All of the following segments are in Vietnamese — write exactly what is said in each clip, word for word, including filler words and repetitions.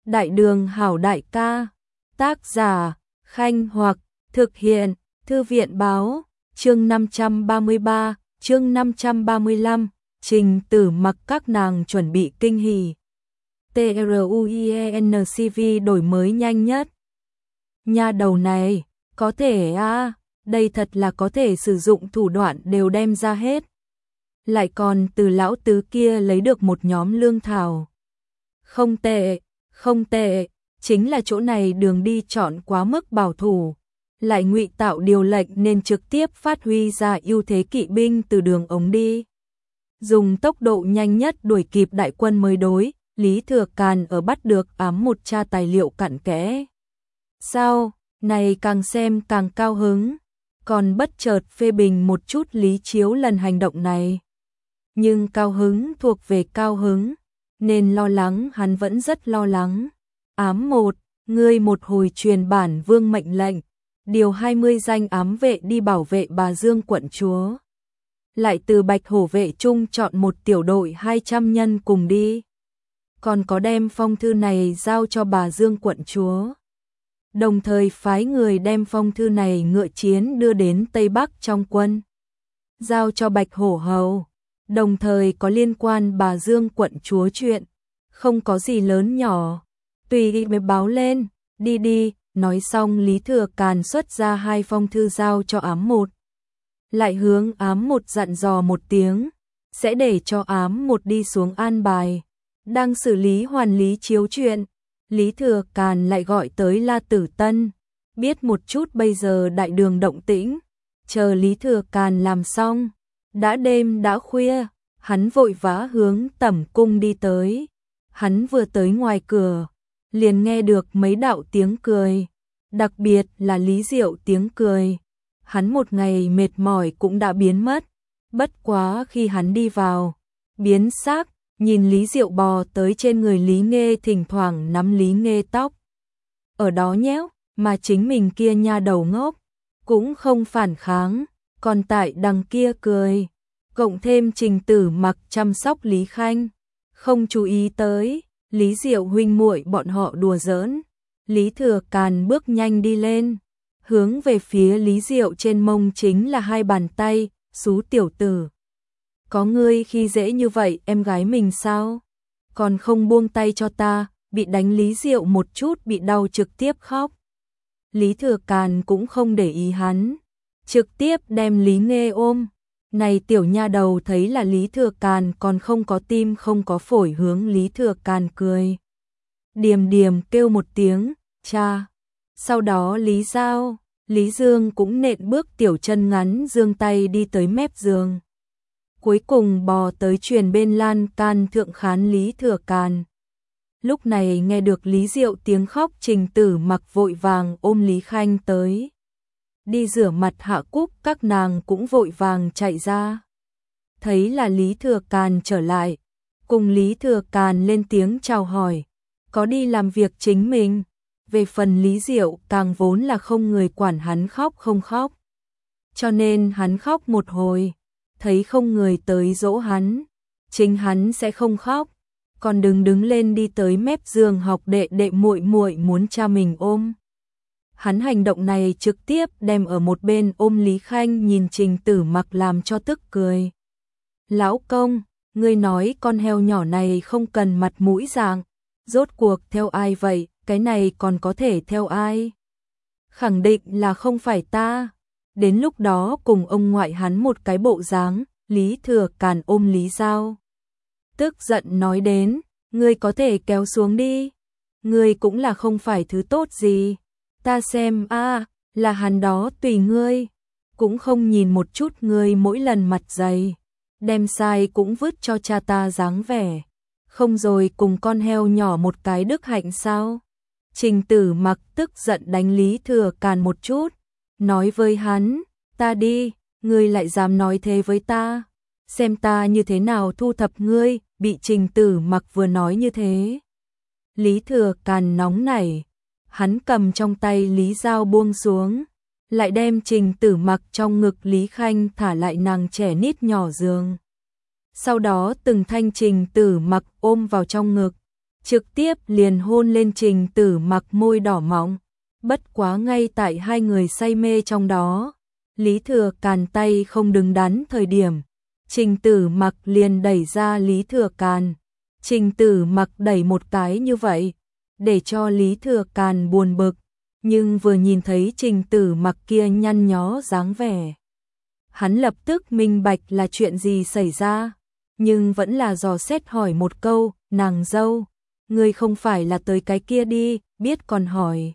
Đại đường hảo đại ca, tác giả, Khanh Hoặc, thực hiện, Thư viện báo, chương năm trăm ba mươi ba, chương năm trăm ba mươi lăm, Trình Tử Mặc các nàng chuẩn bị kinh hỉ. TRUIENCV đổi mới nhanh nhất. Nha đầu này, có thể à, đây thật là có thể sử dụng thủ đoạn đều đem ra hết. Lại còn từ lão tứ kia lấy được một nhóm lương thảo. Không tệ, không tệ, chính là chỗ này đường đi chọn quá mức bảo thủ. Lại ngụy tạo điều lệnh nên trực tiếp phát huy ra ưu thế kỵ binh từ đường ống đi. Dùng tốc độ nhanh nhất đuổi kịp đại quân mới đối, Lý Thừa Càn ở bắt được ám một tra tài liệu cặn kẽ. Sao, này càng xem càng cao hứng, còn bất chợt phê bình một chút Lý Chiếu lần hành động này. Nhưng cao hứng thuộc về cao hứng, nên lo lắng hắn vẫn rất lo lắng. Ám một, ngươi một hồi truyền bản vương mệnh lệnh, điều hai mươi danh ám vệ đi bảo vệ bà Dương quận chúa. Lại từ Bạch Hổ vệ trung chọn một tiểu đội hai trăm nhân cùng đi. Còn có đem phong thư này giao cho bà Dương quận chúa. Đồng thời phái người đem phong thư này ngựa chiến đưa đến Tây Bắc trong quân. Giao cho Bạch Hổ hầu. Đồng thời có liên quan bà Dương quận chúa chuyện. Không có gì lớn nhỏ. Tùy đi mới báo lên. Đi đi. Nói xong Lý Thừa Càn xuất ra hai phong thư giao cho ám một. Lại hướng ám một dặn dò một tiếng. Sẽ để cho ám một đi xuống an bài. Đang xử lý hoàn Lý Chiếu chuyện. Lý Thừa Càn lại gọi tới La Tử Tân. Biết một chút bây giờ đại đường động tĩnh. Chờ Lý Thừa Càn làm xong. Đã đêm đã khuya. Hắn vội vã hướng tẩm cung đi tới. Hắn vừa tới ngoài cửa. Liền nghe được mấy đạo tiếng cười. Đặc biệt là Lý Diệu tiếng cười. Hắn một ngày mệt mỏi cũng đã biến mất. Bất quá khi hắn đi vào. Biến sắc. Nhìn Lý Diệu bò tới trên người Lý Nghê thỉnh thoảng nắm Lý Nghê tóc. Ở đó nhéo, mà chính mình kia nha đầu ngốc. Cũng không phản kháng, còn tại đằng kia cười. Cộng thêm Trình Tử Mặc chăm sóc Lý Khanh. Không chú ý tới, Lý Diệu huynh muội bọn họ đùa giỡn. Lý Thừa Càn bước nhanh đi lên. Hướng về phía Lý Diệu trên mông chính là hai bàn tay, xú tiểu tử. Có ngươi khi dễ như vậy em gái mình sao? Còn không buông tay cho ta, bị đánh Lý Diệu một chút bị đau trực tiếp khóc. Lý Thừa Càn cũng không để ý hắn, trực tiếp đem Lý Nghê ôm. Này tiểu nha đầu thấy là Lý Thừa Càn còn không có tim không có phổi hướng Lý Thừa Càn cười. Điềm điềm kêu một tiếng, cha. Sau đó Lý Giao, Lý Dương cũng nện bước tiểu chân ngắn giương tay đi tới mép giường. Cuối cùng bò tới truyền bên lan can thượng khán Lý Thừa Càn. Lúc này nghe được Lý Diệu tiếng khóc Trình Tử Mặc vội vàng ôm Lý Khanh tới. Đi rửa mặt hạ cúc các nàng cũng vội vàng chạy ra. Thấy là Lý Thừa Càn trở lại. Cùng Lý Thừa Càn lên tiếng chào hỏi. Có đi làm việc chính mình. Về phần Lý Diệu càng vốn là không người quản hắn khóc không khóc. Cho nên hắn khóc một hồi. Thấy không người tới dỗ hắn, chính hắn sẽ không khóc, còn đừng đứng lên đi tới mép giường học đệ đệ muội muội muốn cha mình ôm. Hắn hành động này trực tiếp đem ở một bên ôm Lý Khanh nhìn Trình Tử Mặc làm cho tức cười. Lão công, ngươi nói con heo nhỏ này không cần mặt mũi dạng, rốt cuộc theo ai vậy, cái này còn có thể theo ai? Khẳng định là không phải ta. Đến lúc đó cùng ông ngoại hắn một cái bộ dáng, Lý Thừa Càn ôm Lý Giao. Tức giận nói đến, ngươi có thể kéo xuống đi. Ngươi cũng là không phải thứ tốt gì. Ta xem a à, là hắn đó tùy ngươi. Cũng không nhìn một chút ngươi mỗi lần mặt dày. Đem sai cũng vứt cho cha ta dáng vẻ. Không rồi cùng con heo nhỏ một cái đức hạnh sao? Trình Tử Mặc tức giận đánh Lý Thừa Càn một chút. Nói với hắn, ta đi, ngươi lại dám nói thế với ta, xem ta như thế nào thu thập ngươi, bị Trình Tử Mặc vừa nói như thế. Lý Thừa Càn nóng nảy, hắn cầm trong tay Lý Giao buông xuống, lại đem Trình Tử Mặc trong ngực Lý Khanh thả lại nàng trẻ nít nhỏ giường. Sau đó từng thanh Trình Tử Mặc ôm vào trong ngực, trực tiếp liền hôn lên Trình Tử Mặc môi đỏ mọng. Bất quá ngay tại hai người say mê trong đó, Lý Thừa Càn tay không đứng đắn thời điểm, Trình Tử Mặc liền đẩy ra Lý Thừa Càn. Trình Tử Mặc đẩy một cái như vậy, để cho Lý Thừa Càn buồn bực, nhưng vừa nhìn thấy Trình Tử Mặc kia nhăn nhó dáng vẻ, hắn lập tức minh bạch là chuyện gì xảy ra, nhưng vẫn là dò xét hỏi một câu, nàng dâu, ngươi không phải là tới cái kia đi, biết còn hỏi.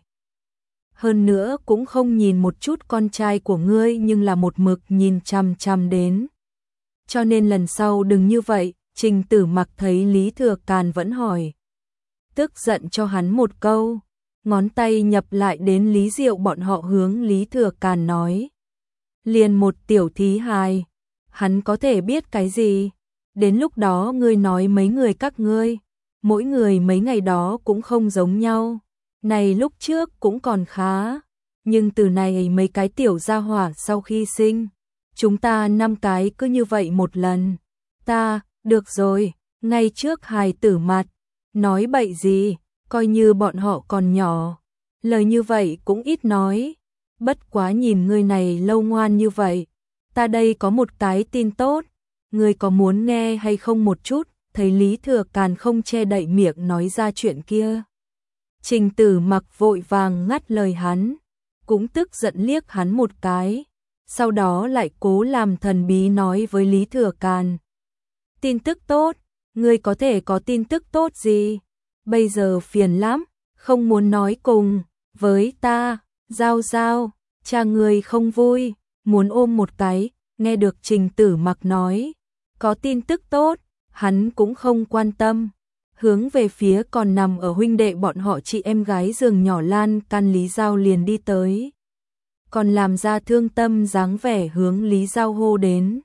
Hơn nữa cũng không nhìn một chút con trai của ngươi nhưng là một mực nhìn chằm chằm đến. Cho nên lần sau đừng như vậy, Trình Tử Mặc thấy Lý Thừa Càn vẫn hỏi. Tức giận cho hắn một câu, ngón tay nhập lại đến Lý Diệu bọn họ hướng Lý Thừa Càn nói. Liền một tiểu thí hài, hắn có thể biết cái gì? Đến lúc đó ngươi nói mấy người các ngươi, mỗi người mấy ngày đó cũng không giống nhau. Này lúc trước cũng còn khá, nhưng từ này mấy cái tiểu gia hỏa sau khi sinh, chúng ta năm cái cứ như vậy một lần. Ta, được rồi, ngay trước hài tử mặt, nói bậy gì, coi như bọn họ còn nhỏ. Lời như vậy cũng ít nói, bất quá nhìn ngươi này lâu ngoan như vậy, ta đây có một cái tin tốt, ngươi có muốn nghe hay không một chút? Thấy Lý Thừa Càn không che đậy miệng nói ra chuyện kia, Trình Tử Mặc vội vàng ngắt lời hắn, cũng tức giận liếc hắn một cái, sau đó lại cố làm thần bí nói với Lý Thừa Càn. Tin tức tốt, ngươi có thể có tin tức tốt gì? Bây giờ phiền lắm, không muốn nói cùng với ta, Giao Giao, cha ngươi không vui, muốn ôm một cái. Nghe được Trình Tử Mặc nói, có tin tức tốt, hắn cũng không quan tâm, hướng về phía còn nằm ở huynh đệ bọn họ chị em gái giường nhỏ lan can Lý Giao liền đi tới. Còn làm ra thương tâm dáng vẻ hướng Lý Giao hô đến.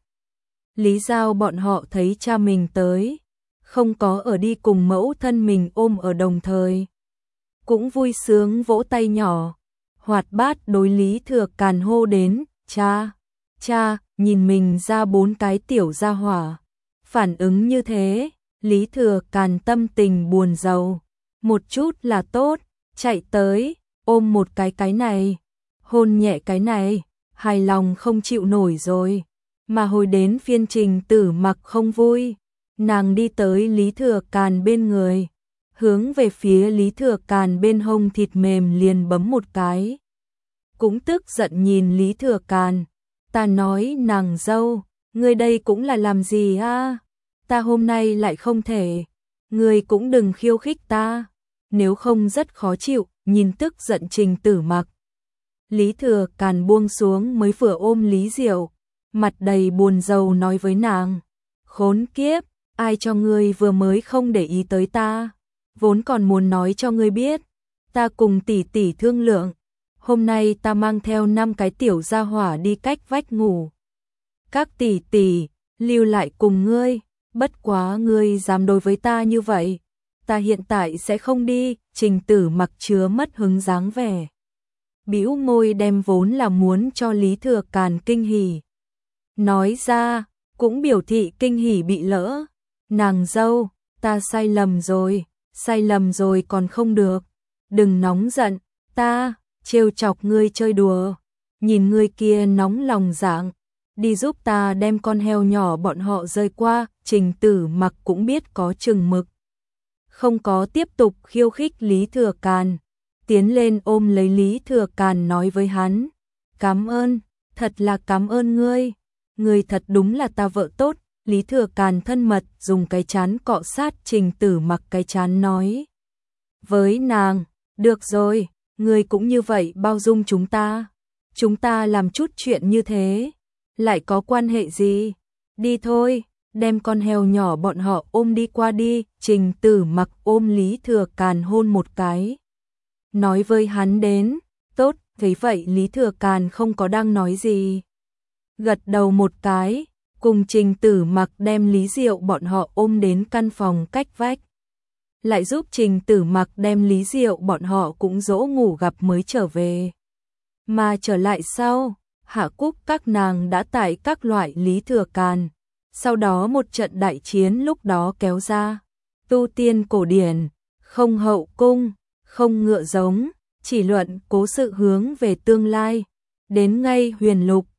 Lý Giao bọn họ thấy cha mình tới, không có ở đi cùng mẫu thân mình ôm ở đồng thời. Cũng vui sướng vỗ tay nhỏ, hoạt bát đối Lý Thừa Càn hô đến, cha, cha, nhìn mình ra bốn cái tiểu gia hỏa. Phản ứng như thế, Lý Thừa Càn tâm tình buồn rầu, một chút là tốt, chạy tới, ôm một cái cái này, hôn nhẹ cái này, hài lòng không chịu nổi rồi. Mà hồi đến phiên Trình Tử Mặc không vui, nàng đi tới Lý Thừa Càn bên người, hướng về phía Lý Thừa Càn bên hông thịt mềm liền bấm một cái. Cũng tức giận nhìn Lý Thừa Càn, ta nói nàng dâu, ngươi đây cũng là làm gì a? Ta hôm nay lại không thể, ngươi cũng đừng khiêu khích ta, nếu không rất khó chịu, nhìn tức giận Trình Tử Mặc. Lý Thừa Càn buông xuống mới vừa ôm Lý Diệu, mặt đầy buồn rầu nói với nàng, khốn kiếp, ai cho ngươi vừa mới không để ý tới ta, vốn còn muốn nói cho ngươi biết, ta cùng tỷ tỷ thương lượng, hôm nay ta mang theo năm cái tiểu gia hỏa đi cách vách ngủ. Các tỷ tỷ, lưu lại cùng ngươi, bất quá ngươi dám đối với ta như vậy, ta hiện tại sẽ không đi. Trình Tử Mặc chứa mất hứng dáng vẻ, bĩu môi đem vốn là muốn cho Lý Thừa Càn kinh hỉ nói ra, cũng biểu thị kinh hỉ bị lỡ. Nàng dâu, ta sai lầm rồi, sai lầm rồi còn không được, đừng nóng giận, ta trêu chọc ngươi chơi đùa, nhìn ngươi kia nóng lòng dạng, đi giúp ta đem con heo nhỏ bọn họ rơi qua. Trình Tử Mặc cũng biết có chừng mực, không có tiếp tục khiêu khích Lý Thừa Càn, tiến lên ôm lấy Lý Thừa Càn nói với hắn, cảm ơn, thật là cảm ơn ngươi, ngươi thật đúng là ta vợ tốt. Lý Thừa Càn thân mật dùng cái chán cọ sát Trình Tử Mặc cái chán nói với nàng, được rồi, ngươi cũng như vậy bao dung chúng ta, chúng ta làm chút chuyện như thế, lại có quan hệ gì, đi thôi, đem con heo nhỏ bọn họ ôm đi qua đi. Trình Tử Mặc ôm Lý Thừa Càn hôn một cái, nói với hắn đến, tốt, thấy vậy Lý Thừa Càn không có đang nói gì, gật đầu một cái, cùng Trình Tử Mặc đem Lý Diệu bọn họ ôm đến căn phòng cách vách, lại giúp Trình Tử Mặc đem Lý Diệu bọn họ cũng dỗ ngủ gặp mới trở về. Mà trở lại sau, Hạ Cúc các nàng đã tải các loại Lý Thừa Càn, sau đó một trận đại chiến lúc đó kéo ra, tu tiên cổ điển, không hậu cung, không ngựa giống, chỉ luận cố sự hướng về tương lai. Đến ngay Huyền Lục,